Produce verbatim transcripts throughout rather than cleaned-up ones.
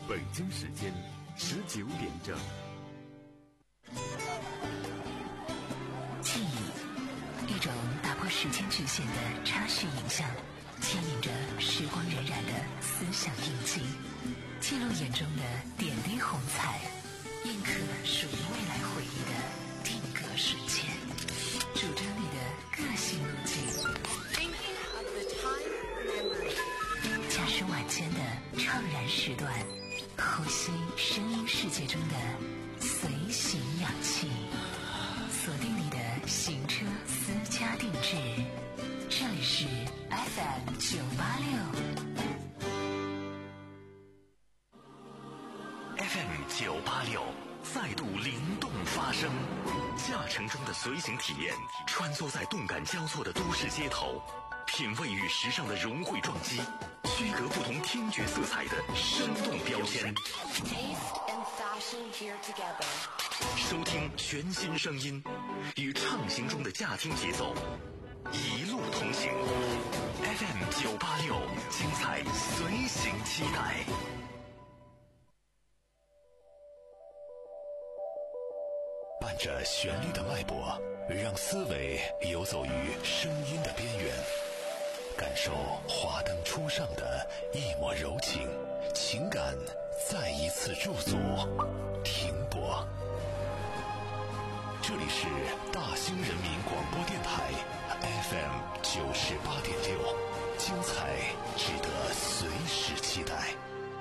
北京时间十九点整。 记忆，一种打破时间局限的插叙影像，牵引着时光荏苒的思想印记，记录眼中的点滴红彩，印刻属于未来回忆的定格瞬间，主张你的个性路径。驾驶晚间的怅然时段，呼吸声音世界中的随行氧气，锁定你的行车私家定制。这里是 F M 九八六 F M 九八六再度灵动发声，驾乘中的随行体验，穿梭在动感交错的都市街头，品味与时尚的融汇撞击，区隔不同听觉色彩的生动标签。收听全新声音，与畅行中的驾听节奏一路同行。F M 九八六，精彩随行期待。伴着旋律的脉搏，让思维游走于声音的边缘，感受华灯初上的一抹柔情，情感再一次驻足停泊。这里是大兴人民广播电台 F M 九十八点六，精彩值得随时期待。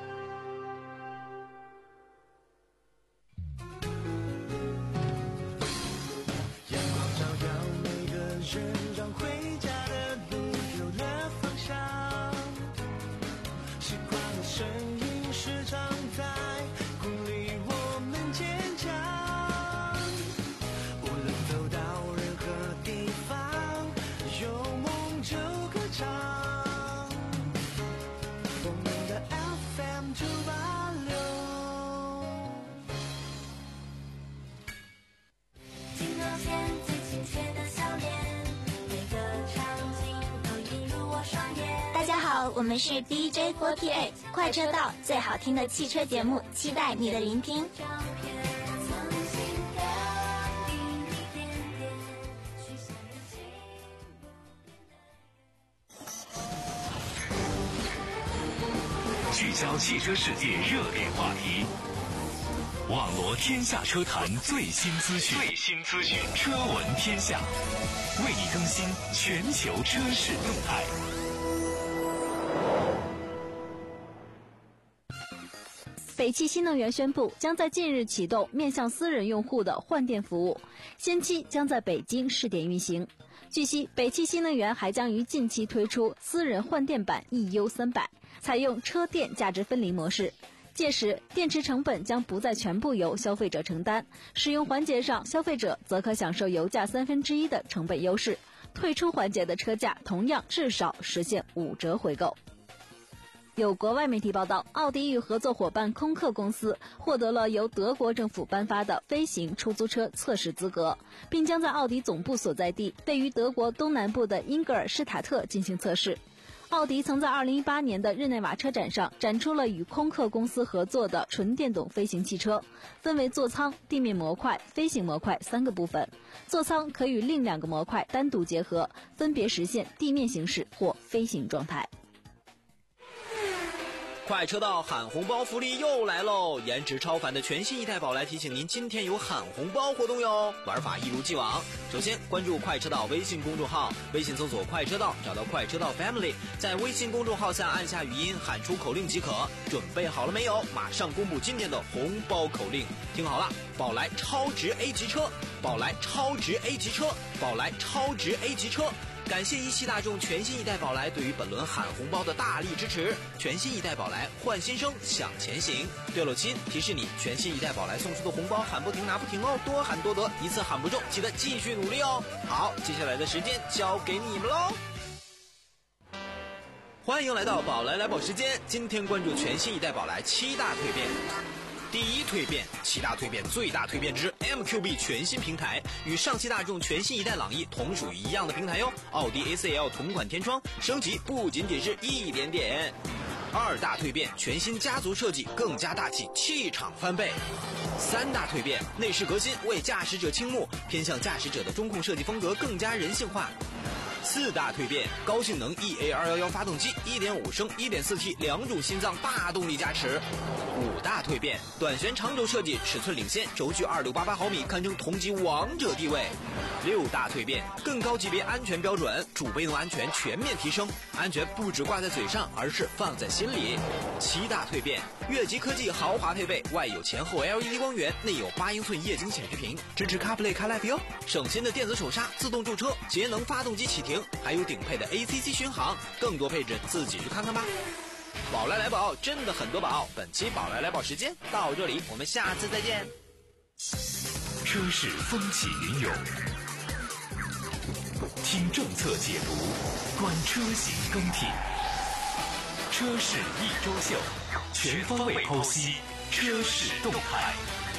我们是 D J 四十八 快车道，最好听的汽车节目，期待你的聆听。 聚焦汽车世界热点话题，网罗天下车坛最新资讯，最新资讯，车闻天下，为你更新全球车市动态。 北汽新能源宣布，将在近日启动面向私人用户的换电服务，先期将在北京试点运行。据悉，北汽新能源还将于近期推出私人换电版 E U 三百，采用车电价值分离模式。届时，电池成本将不再全部由消费者承担，使用环节上，消费者则可享受油价三分之一的成本优势。退出环节的车价同样至少实现五折回购。有国外媒体报道，奥迪与合作伙伴空客公司获得了由德国政府颁发的飞行出租车测试资格，并将在奥迪总部所在地位于德国东南部的英格尔施塔特进行测试。奥迪曾在二零一八年的日内瓦车展上展出了与空客公司合作的纯电动飞行汽车，分为座舱、地面模块、飞行模块三个部分。座舱可与另两个模块单独结合，分别实现地面行驶或飞行状态。 快车道喊红包福利又来喽！颜值超凡的全新一代宝来提醒您，今天有喊红包活动哟，玩法一如既往。首先关注快车道微信公众号，微信搜索快车道，找到快车道 Family， 在微信公众号下按下语音喊出口令即可。准备好了没有？马上公布今天的红包口令，听好了，宝来超值 A 级车，宝来超值 A 级车，宝来超值 A 级车。感谢一汽大众全新一代宝来对于本轮喊红包的大力支持，全新一代宝来换新生向前行。对了亲，提示你，全新一代宝来送出的红包喊不停拿不停哦，多喊多得，一次喊不中记得继续努力哦。好，接下来的时间交给你们喽。欢迎来到宝来来宝时间，今天关注全新一代宝来七大蜕变。第一蜕变，七大蜕变最大蜕变之 M Q B 全新平台，与上汽大众全新一代朗逸同属于一样的平台哟。奥迪 A C L 同款天窗升级不仅仅是一点点。 二大蜕变，全新家族设计更加大气，气场翻倍。三大蜕变，内饰革新，为驾驶者倾目，偏向驾驶者的中控设计风格更加人性化。四大蜕变，高性能 E A 二一一 发动机 一点五 升 一点四 T 两种心脏大动力加持。五大蜕变，短悬长轴设计，尺寸领先，轴距二六八八毫米，堪称同级王者地位。六大蜕变，更高级别安全标准，主被动安全全面提升，安全不只挂在嘴上，而是放在心里。七大蜕变，越级科技豪华配备，外有前后 L E D 光源，内有八英寸液晶显示屏，支持 CarPlay CarLife 哟，省心的电子手刹，自动驻车，节能发动机启停，还有顶配的 A C C 巡航，更多配置自己去看看吧。宝来来宝真的很多宝，本期宝来来宝时间到这里，我们下次再见。 车市风起云涌，听政策解读，观车型更替，车市一周秀，全方位剖析车市动态。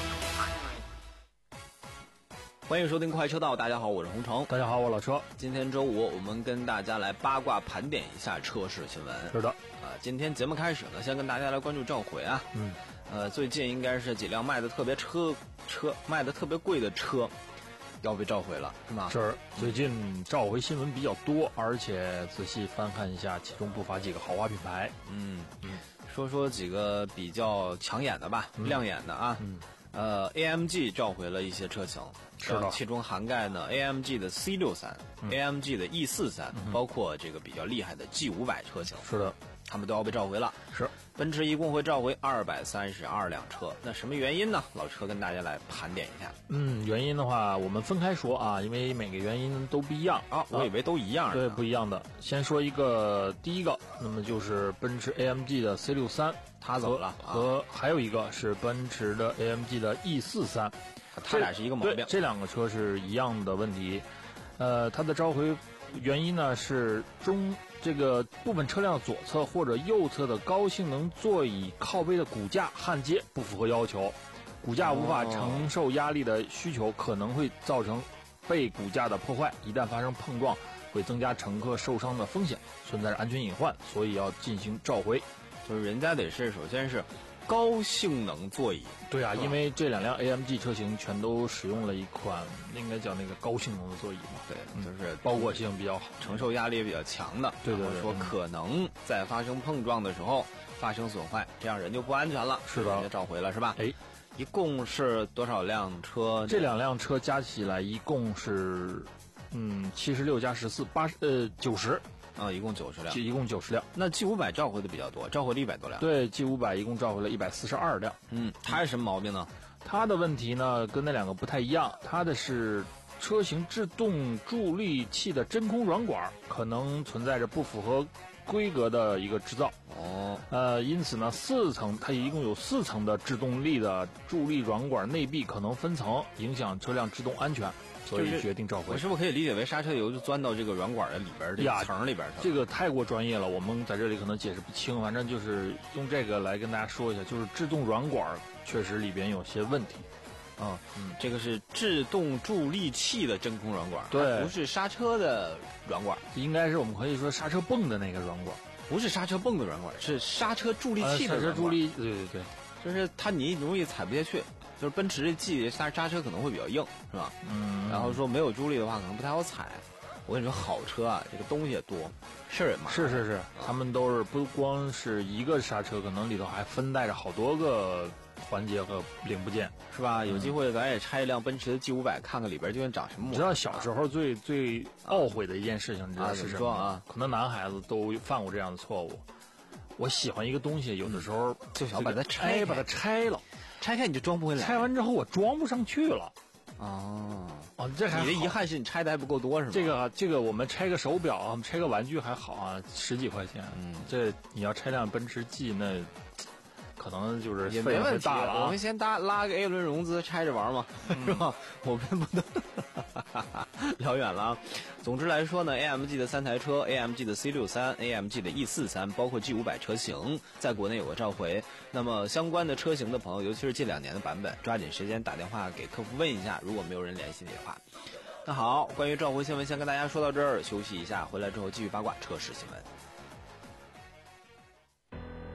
欢迎收听快车道，大家好，我是洪城。 大家好，我老车。 今天周五，我们跟大家来八卦盘点一下车市新闻。 是的， 啊，今天节目开始呢，先跟大家来关注召回啊。 嗯， 呃，最近应该是几辆卖的特别车车卖的特别贵的车要被召回了，是吗？ 是，最近召回新闻比较多，而且仔细翻看一下，其中不乏几个豪华品牌。 嗯嗯，说说几个比较抢眼的吧，嗯、亮眼的啊。 嗯。 呃 ，A M G 召回了一些车型， 是的， 其中涵盖呢 A M G 的 C 六十三、嗯、A M G 的 E 四十三、嗯，包括这个比较厉害的 G 五百 车型。 是的， 他们都要被召回了。 是， 奔驰一共会召回二百三十二辆车，那什么原因呢？老车跟大家来盘点一下。 嗯，原因的话，我们分开说啊，因为每个原因都不一样啊。我以为都一样。 对，不一样的。先说一个，第一个，那么就是奔驰 A M G 的 C 六十三。 他走了， 和还有一个是奔驰的 A M G 的 E 四十三， 他俩是一个毛病。 这两个车是一样的问题。呃，它的召回原因呢是中这个部分车辆左侧或者右侧的高性能座椅靠背的骨架焊接不符合要求，骨架无法承受压力的需求可能会造成背骨架的破坏，一旦发生碰撞会增加乘客受伤的风险，存在着安全隐患，所以要进行召回。 就是人家得是首先是高性能座椅， 对啊，因为这两辆 A M G 车型全都使用了一款应该叫那个高性能的座椅嘛， 对，嗯、就是包裹性比较好， 承受压力也比较强的。 对对对， 说可能在发生碰撞的时候发生损坏，这样人就不安全了。 是的， 直接召回了是吧？ 哎， 一共是多少辆车？ 这两辆车加起来一共是嗯七十六加十四八呃九十。 啊，一共九十辆， 一共九十辆。 那 G 五百召回的比较多，召回了一百多辆。 对 ，G 五百一共召回了一百四十二辆。 嗯，它是什么毛病呢？ 它的问题呢，跟那两个不太一样。它的是车型制动助力器的真空软管可能存在着不符合规格的一个制造。 哦， 呃，因此呢，四层它一共有四层的制动力的助力软管内壁可能分层，影响车辆制动安全。所以决定召回。 我是不是可以理解为刹车油就钻到这个软管的里边这个层里边去了？ 这个太过专业了，我们在这里可能解释不清。反正就是用这个来跟大家说一下，就是制动软管确实里边有些问题。 啊、嗯，这个是制动助力器的真空软管， 对， 不是刹车的软管， 应该是我们可以说刹车泵的那个软管， 不是刹车泵的软管，是刹车助力器的软管。 刹车助力，对对对， 就是它你容易踩不下去。就是奔驰这 G 刹刹车可能会比较硬，是吧？ 嗯。 然后说没有助力的话，可能不太好踩。我跟你说，好车啊，这个东西也多，事儿也麻烦。 是是是，他们都是不光是一个刹车，可能里头还分带着好多个环节和零部件， 是吧？有机会咱也拆一辆奔驰的 G 五百，看看里边究竟长什么模样。 你知道小时候最最懊悔的一件事情，你知道是什么吗？ 啊， 可能男孩子都犯过这样的错误。我喜欢一个东西，有的时候就想把它拆， 哎，把它拆了。 拆开你就装不回来， 拆完之后我装不上去了。 哦哦，这还你的遗憾是你拆的还不够多是吗？ 这个这个我们拆个手表，我们拆个玩具还好啊，十几块钱。 嗯， 这你要拆辆奔驰 G 那。可能就是也没问题大了、啊， 我们先搭拉个 A 轮融资拆着玩嘛，嗯、是吧？我们不能聊远了啊。总之来说呢 ，A M G 的三台车 ，A M G 的 C 六十三、A M G 的 E 四十三，包括 G 五百车型，在国内有个召回。那么相关的车型的朋友，尤其是近两年的版本，抓紧时间打电话给客服问一下，如果没有人联系你的话。那好，关于召回新闻先跟大家说到这儿，休息一下，回来之后继续八卦车市新闻。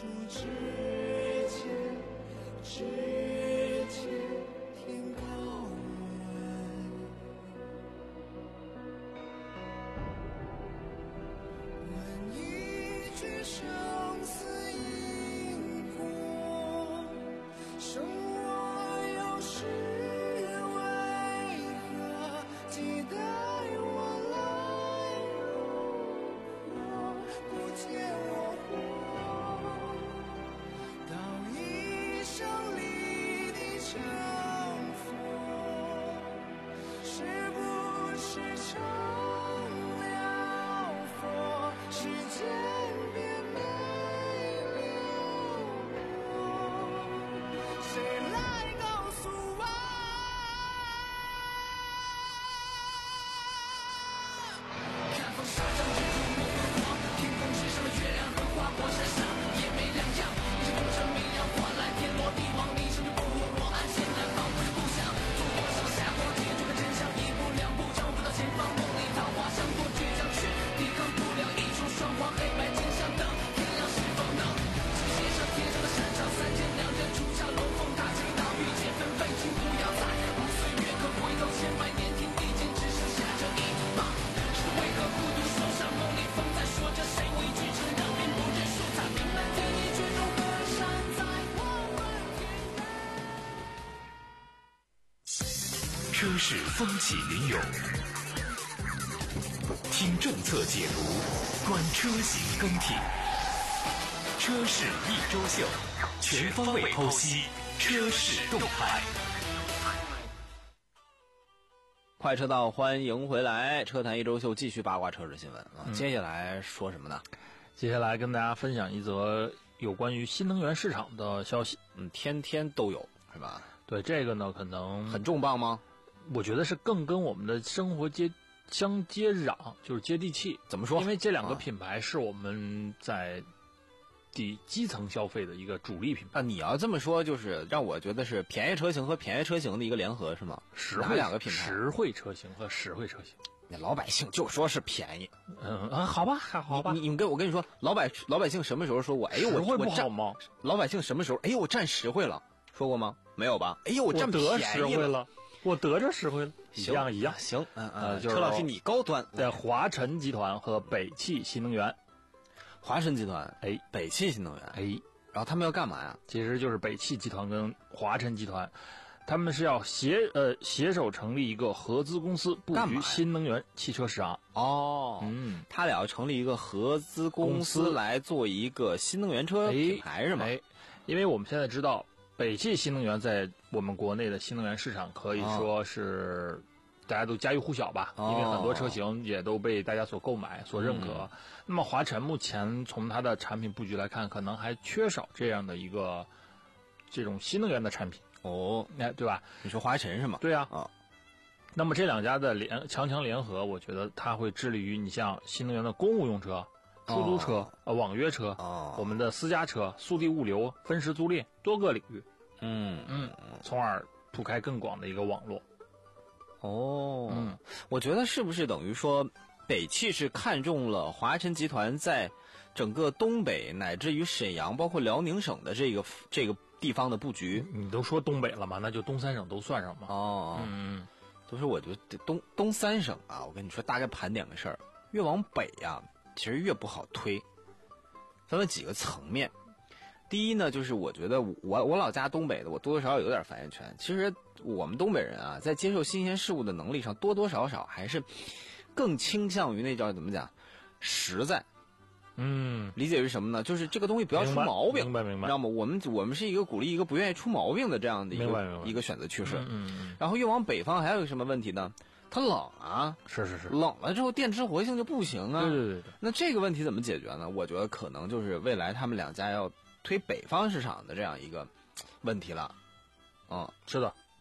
车市风起云涌，听政策解读，观车型更替。车市一周秀，全方位剖析车市动态。 快车道，欢迎回来！车坛一周秀继续八卦车市新闻啊、嗯！接下来说什么呢？ 接下来跟大家分享一则有关于新能源市场的消息。 嗯，天天都有，是吧？ 对，这个呢可能很重磅吗？ 我觉得是更跟我们的生活接相接壤，就是接地气。 怎么说？ 因为这两个品牌是我们在底基层消费的一个主力品牌啊。你要这么说，就是让我觉得是便宜车型和便宜车型的一个联合，是吗？ 实惠哪两个品牌？ 实惠车型和实惠车型。 那老百姓就说是便宜， 嗯啊，好吧，好吧。 你你跟我跟你说，老百老百姓什么时候说我哎呦我实惠不好吗？ 老百姓什么时候哎呦我占实惠了？说过吗？没有吧？哎呦我占便宜实惠了。我得着实惠了，一样一样， 行，嗯嗯、 呃，就是车老师你高端， 在华晨集团和北汽新能源， 华晨集团， 哎， 北汽新能源， 哎， 然后他们要干嘛呀？ 其实就是北汽集团跟华晨集团，他们是要携呃携手成立一个合资公司，布局新能源汽车市场。 哦， 嗯， 他俩要成立一个合资公司来做一个新能源车品牌，是吗？ 哎，因为我们现在知道。北汽新能源在我们国内的新能源市场可以说是大家都家喻户晓吧， 哦、 因为很多车型也都被大家所购买、所认可。 嗯、 那么华晨目前从它的产品布局来看，可能还缺少这样的一个这种新能源的产品。 哦， 哎，对吧？ 你说华晨是吗？ 对啊。 啊、哦。 那么这两家的联强强联合，我觉得它会致力于你像新能源的公务用车。出租车、 哦、 呃网约车、 哦、 我们的私家车、速递物流、分时租赁多个领域， 嗯嗯，从而铺开更广的一个网络。 哦， 嗯， 我觉得是不是等于说，北汽是看中了华晨集团在整个东北乃至于沈阳，包括辽宁省的这个这个地方的布局？ 你都说东北了嘛，那就东三省都算上嘛。 哦， 嗯， 都是我觉得东东三省啊，我跟你说，大概盘点个事儿，越往北呀、啊。其实越不好推，分了几个层面。第一呢，就是我觉得我我老家东北的，我多多少少有点发言权。其实我们东北人啊，在接受新鲜事物的能力上，多多少少还是更倾向于那叫怎么讲，实在。 嗯， 理解是什么呢？就是这个东西不要出毛病， 明白明白， 知道吗？我们我们是一个鼓励一个不愿意出毛病的这样的一个一个选择趋势。 嗯嗯嗯。 然后越往北方还有一个什么问题呢？它冷啊， 是是是， 冷了之后电池活性就不行啊。 对对对对。 那这个问题怎么解决呢？我觉得可能就是未来他们两家要推北方市场的这样一个问题了。嗯， 是的。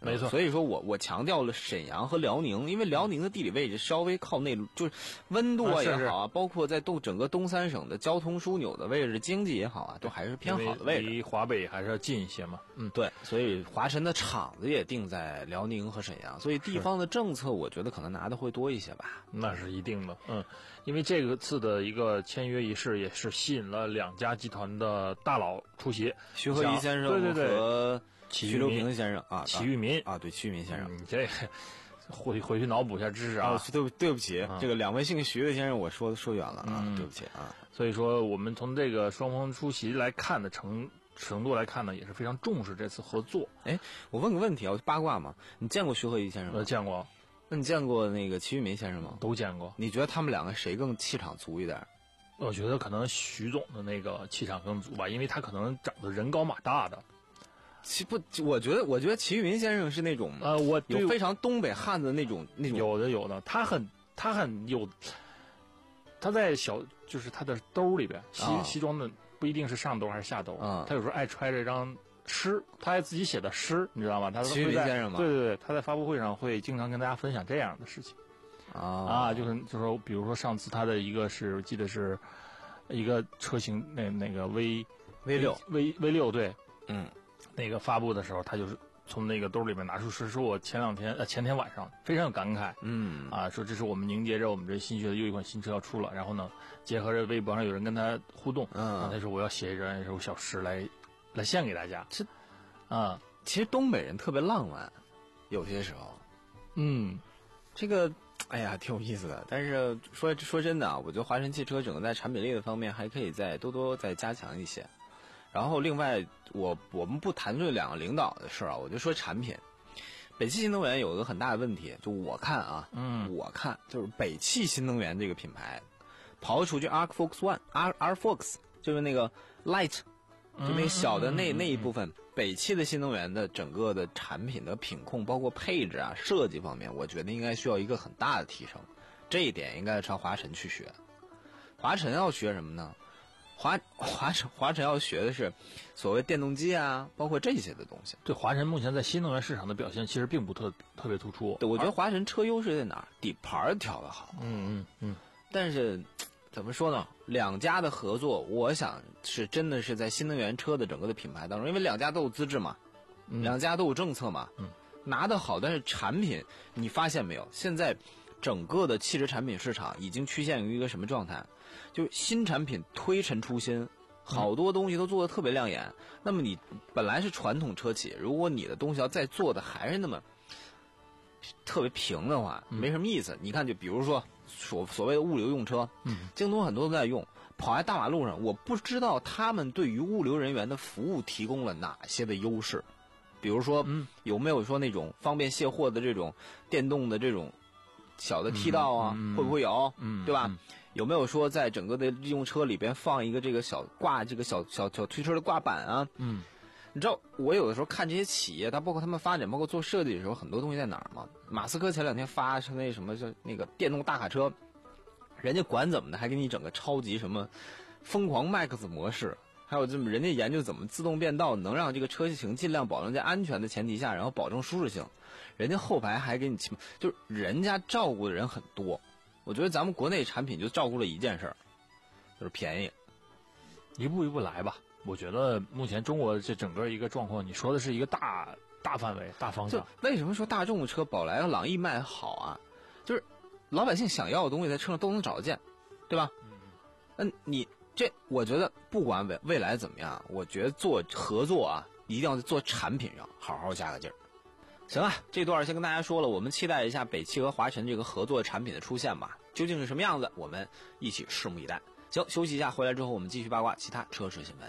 没错。 所以说我我强调了沈阳和辽宁，因为辽宁的地理位置稍微靠内陆，就是温度啊也好啊， 是是包括在东整个东三省的交通枢纽的位置、经济也好啊，都还是偏好的位置。 离华北还是要近一些嘛。 嗯，对，所以华晨的厂子也定在辽宁和沈阳，所以地方的政策我觉得可能拿的会多一些吧。 那是一定的，嗯，因为这个次的一个签约仪式也是吸引了两家集团的大佬出席， 徐和宜先生对对对和徐留平先生啊， 齐玉民啊，对，齐玉民先生， 你、嗯、这回回去脑补一下知识啊， 啊对不对不起、 啊， 这个两位姓徐的先生我说说远了啊、嗯，对不起啊。 所以说我们从这个双方出席来看的程程度来看呢，也是非常重视这次合作。 哎，我问个问题啊，八卦嘛，你见过徐和宜先生吗？ 呃，见过。 那你见过那个齐玉民先生吗？ 都见过。 你觉得他们两个谁更气场足一点？ 我觉得可能徐总的那个气场更足吧，因为他可能长得人高马大的。 其不，我觉得，我觉得齐玉民先生是那种呃，我有非常东北汉子的那种那种。 有的有的，他很他很有，他在小就是他的兜里边，西、啊、西装的不一定是上兜还是下兜， 啊、 他有时候爱揣着一张诗，他还自己写的诗，你知道吗？他齐玉民先生吗？ 对对对，他在发布会上会经常跟大家分享这样的事情。 啊啊，就是就是说，比如说上次他的一个是，我记得是一个车型，那那个 V V 六 V V 六对， 嗯， 那个发布的时候，他就是从那个兜里面拿出诗，说我前两天呃前天晚上非常有感慨， 嗯啊，说这是我们迎接着我们这新学的又一款新车要出了，然后呢，结合着微博上有人跟他互动， 嗯， 他说我要写一张一首小诗来来献给大家， 这啊， 其实东北人特别浪漫，有些时候， 嗯， 这个。哎呀，挺有意思的。但是说说真的啊，我觉得华晨汽车整个在产品力的方面还可以再多多再加强一些。然后另外，我我们不谈论两个领导的事啊，我就说产品。北汽新能源有一个很大的问题，就我看啊， 嗯， 我看就是北汽新能源这个品牌，刨出去 Arc Fox One、R R Fox 就是那个 Light， 就那小的那、 嗯、 那一部分。北汽的新能源的整个的产品的品控，包括配置啊、设计方面，我觉得应该需要一个很大的提升。这一点应该朝华晨去学。华晨要学什么呢？华华晨华晨要学的是所谓电动机啊，包括这些的东西。 对，华晨目前在新能源市场的表现其实并不特特别突出。 对，我觉得华晨车优势在哪儿？底盘调得好。 嗯嗯嗯。 但是怎么说呢？两家的合作，我想是真的是在新能源车的整个的品牌当中，因为两家都有资质嘛， 嗯、 两家都有政策嘛， 嗯， 拿得好。但是产品，你发现没有？现在整个的汽车产品市场已经趋向于一个什么状态？就新产品推陈出新，好多东西都做得特别亮眼。嗯、那么你本来是传统车企，如果你的东西要再做的还是那么特别平的话，没什么意思。嗯、你看，就比如说。所所谓的物流用车， 嗯， 京东很多都在用，跑在大马路上，我不知道他们对于物流人员的服务提供了哪些的优势，比如说， 嗯， 有没有说那种方便卸货的这种电动的这种小的梯道啊， 嗯、 会不会有？ 嗯， 对吧？嗯、有没有说在整个的利用车里边放一个这个小挂这个小小小推车的挂板啊？ 嗯。 你知道我有的时候看这些企业，它包括他们发展，包括做设计的时候，很多东西在哪儿吗？马斯克前两天发是那什么，就那个电动大卡车，人家管怎么的，还给你整个超级什么疯狂 Max 模式，还有这么人家研究怎么自动变道，能让这个车型尽量保证在安全的前提下，然后保证舒适性。人家后排还给你，就是人家照顾的人很多。我觉得咱们国内产品就照顾了一件事儿，就是便宜， 一步一步来吧。我觉得目前中国这整个一个状况，你说的是一个大大范围、大方向。 就为什么说大众的车宝来和朗逸卖好啊？就是老百姓想要的东西在车上都能找得见，对吧？嗯，嗯，你这我觉得不管未未来怎么样，我觉得做合作啊，一定要在做产品上好好加个劲儿。行啊，这段先跟大家说了，我们期待一下北汽和华晨这个合作产品的出现吧，究竟是什么样子，我们一起拭目以待。行，休息一下，回来之后我们继续八卦其他车市新闻。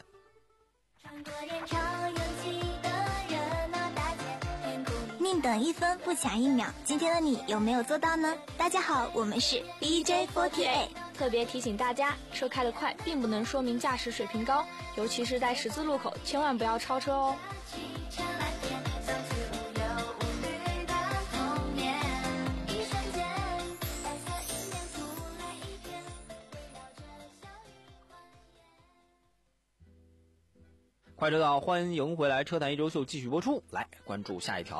宁等一分不抢一秒，今天的你有没有做到呢？大家好，我们是 D J 四十八， 特别提醒大家，车开得快并不能说明驾驶水平高，尤其是在十字路口，千万不要超车哦。 快车道，欢迎回来，车坛一周秀继续播出。来关注下一条啊，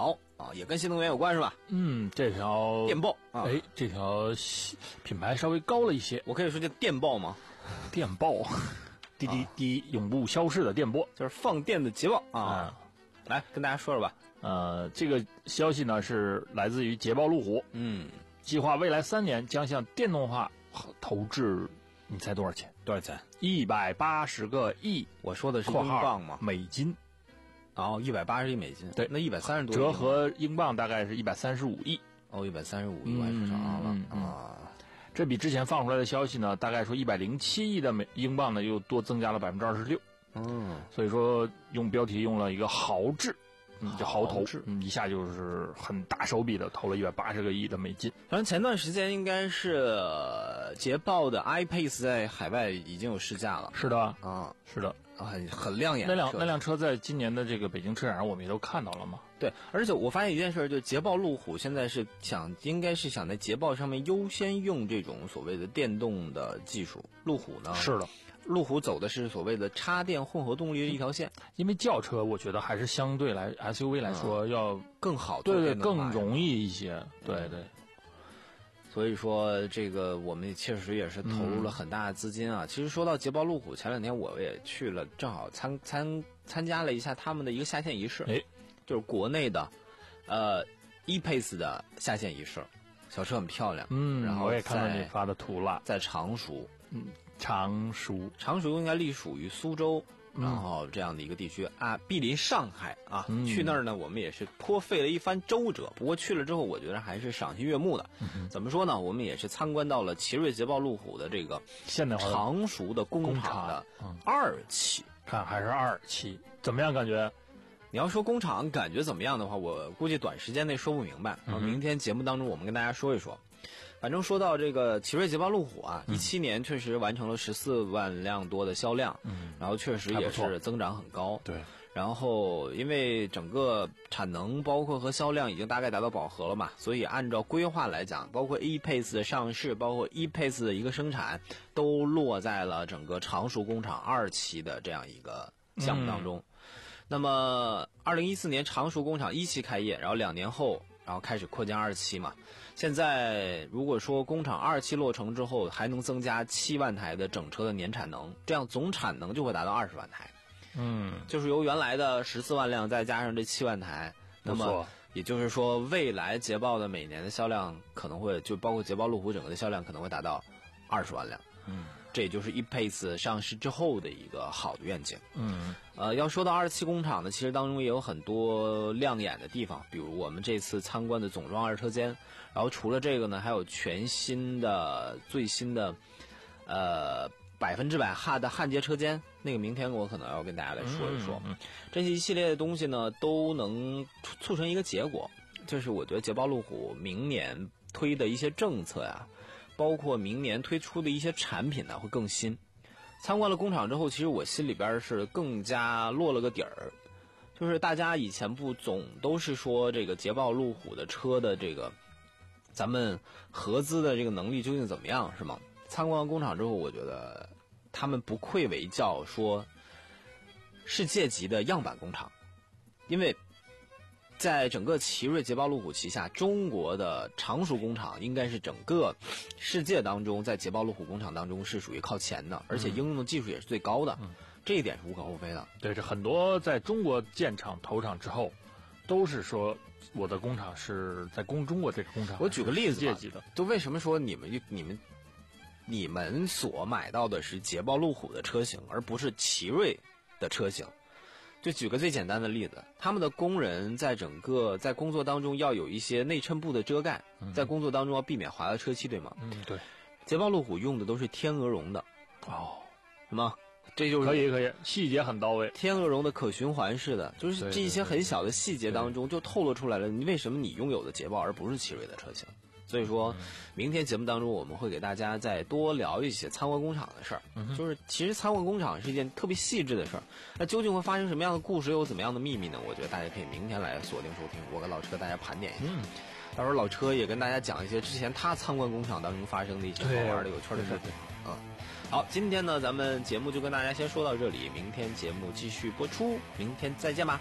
啊，也跟新能源有关是吧？ 嗯，这条电报，啊、 哎，这条品牌稍微高了一些。 我可以说叫电报吗？ 电报，滴滴滴，永不消逝的电波， 就是放电的捷豹啊。嗯、来跟大家说说吧。 呃，这个消息呢是来自于捷豹路虎， 嗯， 计划未来三年将向电动化投资，你猜多少钱？ 多少钱？ 一百八十个亿。 我说的是英镑吗？ 美金。 哦，一百八十亿美金， 对， 那一百三十多亿折合英镑大概是一百三十五亿。 哦，一百三十五亿，我还是少了、 嗯嗯、 啊。 这比之前放出来的消息呢，大概说一百零七亿的美英镑呢，又多增加了百分之二十六。 嗯， 所以说用标题用了一个豪掷，嗯，叫豪投， 豪嗯，一下就是很大手笔的投了一百八十个亿的美金。 反正前段时间应该是捷豹的 I-Pace 在海外已经有试驾了。 是的， 啊， 是的。 很很亮眼， 那辆那辆车在今年的这个北京车展上我们也都看到了嘛。 对，而且我发现一件事，就是捷豹路虎现在是想，应该是想在捷豹上面优先用这种所谓的电动的技术。路虎呢？ 是的， 路虎走的是所谓的插电混合动力的一条线。 因为轿车我觉得还是相对来 S U V 来说要、 嗯、更好， 对对，更容易一些。对对。 嗯，所以说，这个我们确实也是投入了很大的资金啊。嗯、其实说到捷豹路虎，前两天我也去了，正好参参参加了一下他们的一个下线仪式， 哎， 就是国内的，呃 ，E-Pace 的下线仪式，小车很漂亮， 嗯， 然后我也看到你发的图了， 在常熟， 嗯，常熟， 常熟应该隶属于苏州。然后这样的一个地区、嗯、啊，毗邻上海啊、嗯，去那儿呢，我们也是颇费了一番周折。不过去了之后，我觉得还是赏心悦目的。 嗯、 怎么说呢？我们也是参观到了奇瑞捷豹路虎的这个现代常熟的工厂的二期， 嗯、看还是二期，怎么样感觉？ 你要说工厂感觉怎么样的话，我估计短时间内说不明白。嗯、明天节目当中我们跟大家说一说。反正说到这个奇瑞捷豹路虎啊，一七、嗯、年确实完成了十四万辆多的销量， 嗯， 然后确实也是增长很高， 对。 然后因为整个产能包括和销量已经大概达到饱和了嘛，所以按照规划来讲，包括 E-Pace 的上市，包括 E-Pace 的一个生产，都落在了整个常熟工厂二期的这样一个项目当中。嗯、那么二零一四年常熟工厂一期开业，然后两年后。然后开始扩建二期嘛，现在如果说工厂二期落成之后，还能增加七万台的整车的年产能，这样总产能就会达到二十万台。 嗯， 就是由原来的十四万辆再加上这七万台，那么也就是说，未来捷豹的每年的销量可能会，就包括捷豹路虎整个的销量可能会达到二十万辆。 嗯。 这也就是 E-Pace 上市之后的一个好的愿景。 嗯， 呃，要说到二期工厂呢，其实当中也有很多亮眼的地方，比如我们这次参观的总装二车间，然后除了这个呢，还有全新的、最新的，呃，百分之百汉的焊接车间。那个明天我可能要跟大家来说一说。 嗯嗯、 这一系列的东西呢，都能促成一个结果，就是我觉得捷豹路虎明年推的一些政策呀。包括明年推出的一些产品呢，会更新。参观了工厂之后，其实我心里边是更加落了个底儿，就是大家以前不总都是说这个捷豹路虎的车的这个咱们合资的这个能力究竟怎么样，是吗？参观完工厂之后，我觉得他们不愧为叫说世界级的样板工厂，因为在整个奇瑞捷豹路虎旗下，中国的常熟工厂应该是整个世界当中在捷豹路虎工厂当中是属于靠前的，而且应用的技术也是最高的， 嗯、 这一点是无可厚非的。 对，这很多在中国建厂投厂之后，都是说我的工厂是在工中国这个工厂。 我举个例子吧， 世界级的， 就为什么说你们你们你们所买到的是捷豹路虎的车型，而不是奇瑞的车型？就举个最简单的例子，他们的工人在整个在工作当中要有一些内衬布的遮盖， 嗯、 在工作当中要避免划到车漆，对吗？ 嗯，对。 捷豹路虎用的都是天鹅绒的。 哦， 什么？这就是可以可以，细节很到位。 天鹅绒的可循环式的，就是这一些很小的细节当中就透露出来了，你为什么你拥有的捷豹而不是奇瑞的车型？所以说，明天节目当中我们会给大家再多聊一些参观工厂的事儿。 嗯、 就是其实参观工厂是一件特别细致的事儿，那究竟会发生什么样的故事，又有怎么样的秘密呢？我觉得大家可以明天来锁定收听，我跟老车跟大家盘点一下。 嗯， 到时候老车也跟大家讲一些之前他参观工厂当中发生的一些好玩的、有趣的事情。嗯，好，今天呢咱们节目就跟大家先说到这里，明天节目继续播出，明天再见吧。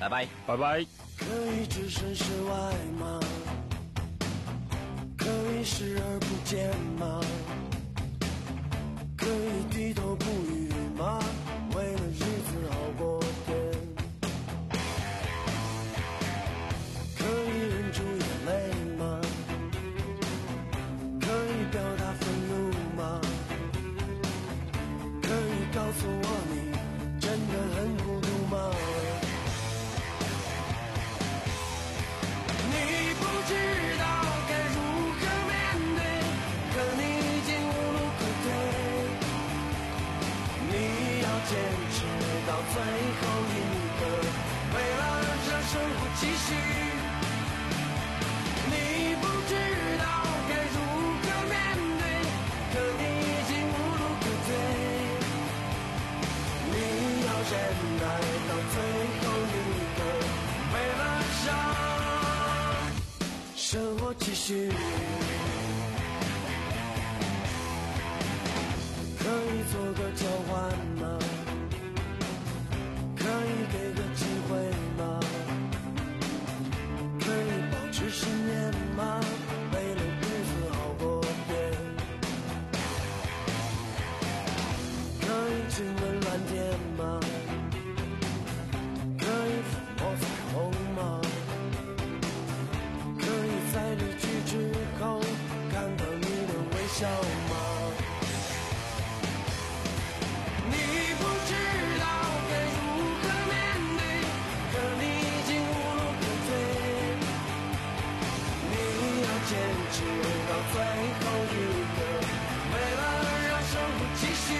拜拜， 拜拜。 可以置身事外吗？可以视而不见吗？可以低头不语吗？为了日子好过点。可以忍住眼泪吗？可以表达愤怒吗？可以告诉我你真的很孤独吗？你不知道该如何面对，可你已经无路可退。你要坚持到最后一刻，为了让生活继续。你不知道该如何面对，可你已经无路可退。你要忍耐到最后一刻，为了让生活继续。可以做个交换吗？可以给个机会吗？可以保持信念吗？为了日子好过点。可以亲吻蓝天吗？可以抚摸彩虹吗？可以在离去之后看到你的微笑吗？你不知道该如何面对，可你已经无路可退。你要坚持到最后一刻，为了让生活继续。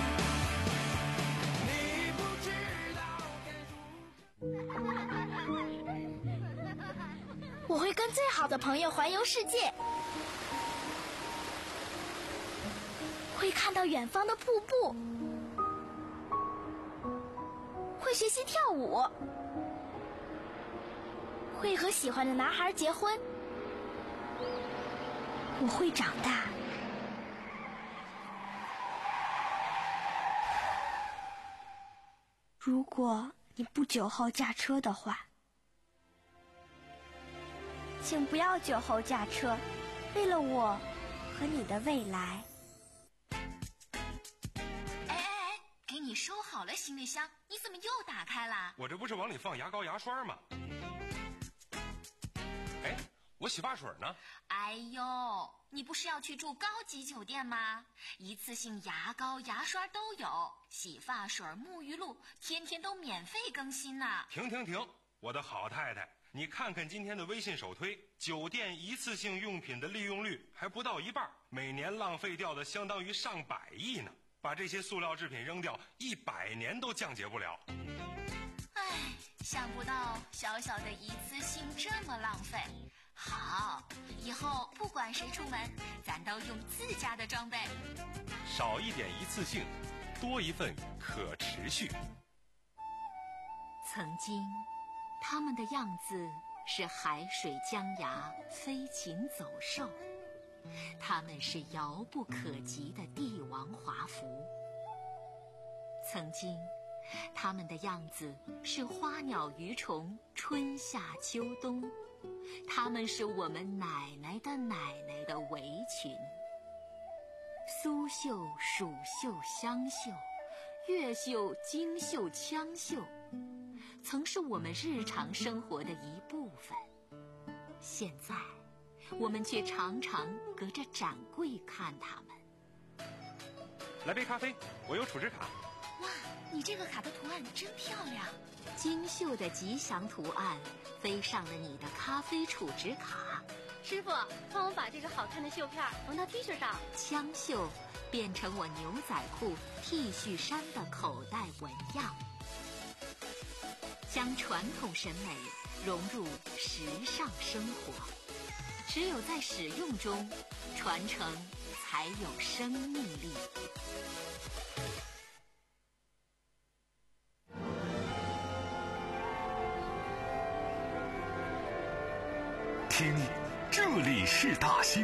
你不知道该如何。 我会跟最好的朋友环游世界，会看到远方的瀑布，会学习跳舞，会和喜欢的男孩结婚。我会长大。如果你不酒后驾车的话，请不要酒后驾车，为了我和你的未来。 哎哎哎，给你收好了行李箱，你怎么又打开了？ 我这不是往里放牙膏牙刷吗？哎，我洗发水呢？ 哎呦，你不是要去住高级酒店吗？一次性牙膏牙刷都有，洗发水沐浴露天天都免费更新呢。 停停停，我的好太太，你看看今天的微信首推，酒店一次性用品的利用率还不到一半，每年浪费掉的相当于上百亿呢。把这些塑料制品扔掉，一百年都降解不了。 唉，想不到小小的一次性这么浪费。好，以后不管谁出门，咱都用自家的装备。 少一点一次性，多一份可持续。 曾经他们的样子是海水江崖，飞禽走兽，他们是遥不可及的帝王华服。曾经他们的样子是花鸟鱼虫，春夏秋冬，他们是我们奶奶的奶奶的围裙。苏绣、蜀绣、湘绣，越绣、京绣、羌绣，曾是我们日常生活的一部分。现在我们却常常隔着展柜看它们。 来杯咖啡，我有储值卡。 哇，你这个卡的图案真漂亮。 精绣的吉祥图案飞上了你的咖啡储值卡。 师傅，帮我把这个好看的绣片缝到 T 恤上。 枪绣变成我牛仔裤、T 恤衫的口袋纹样，将传统审美融入时尚生活。只有在使用中，传承才有生命力。 听，这里是大兴。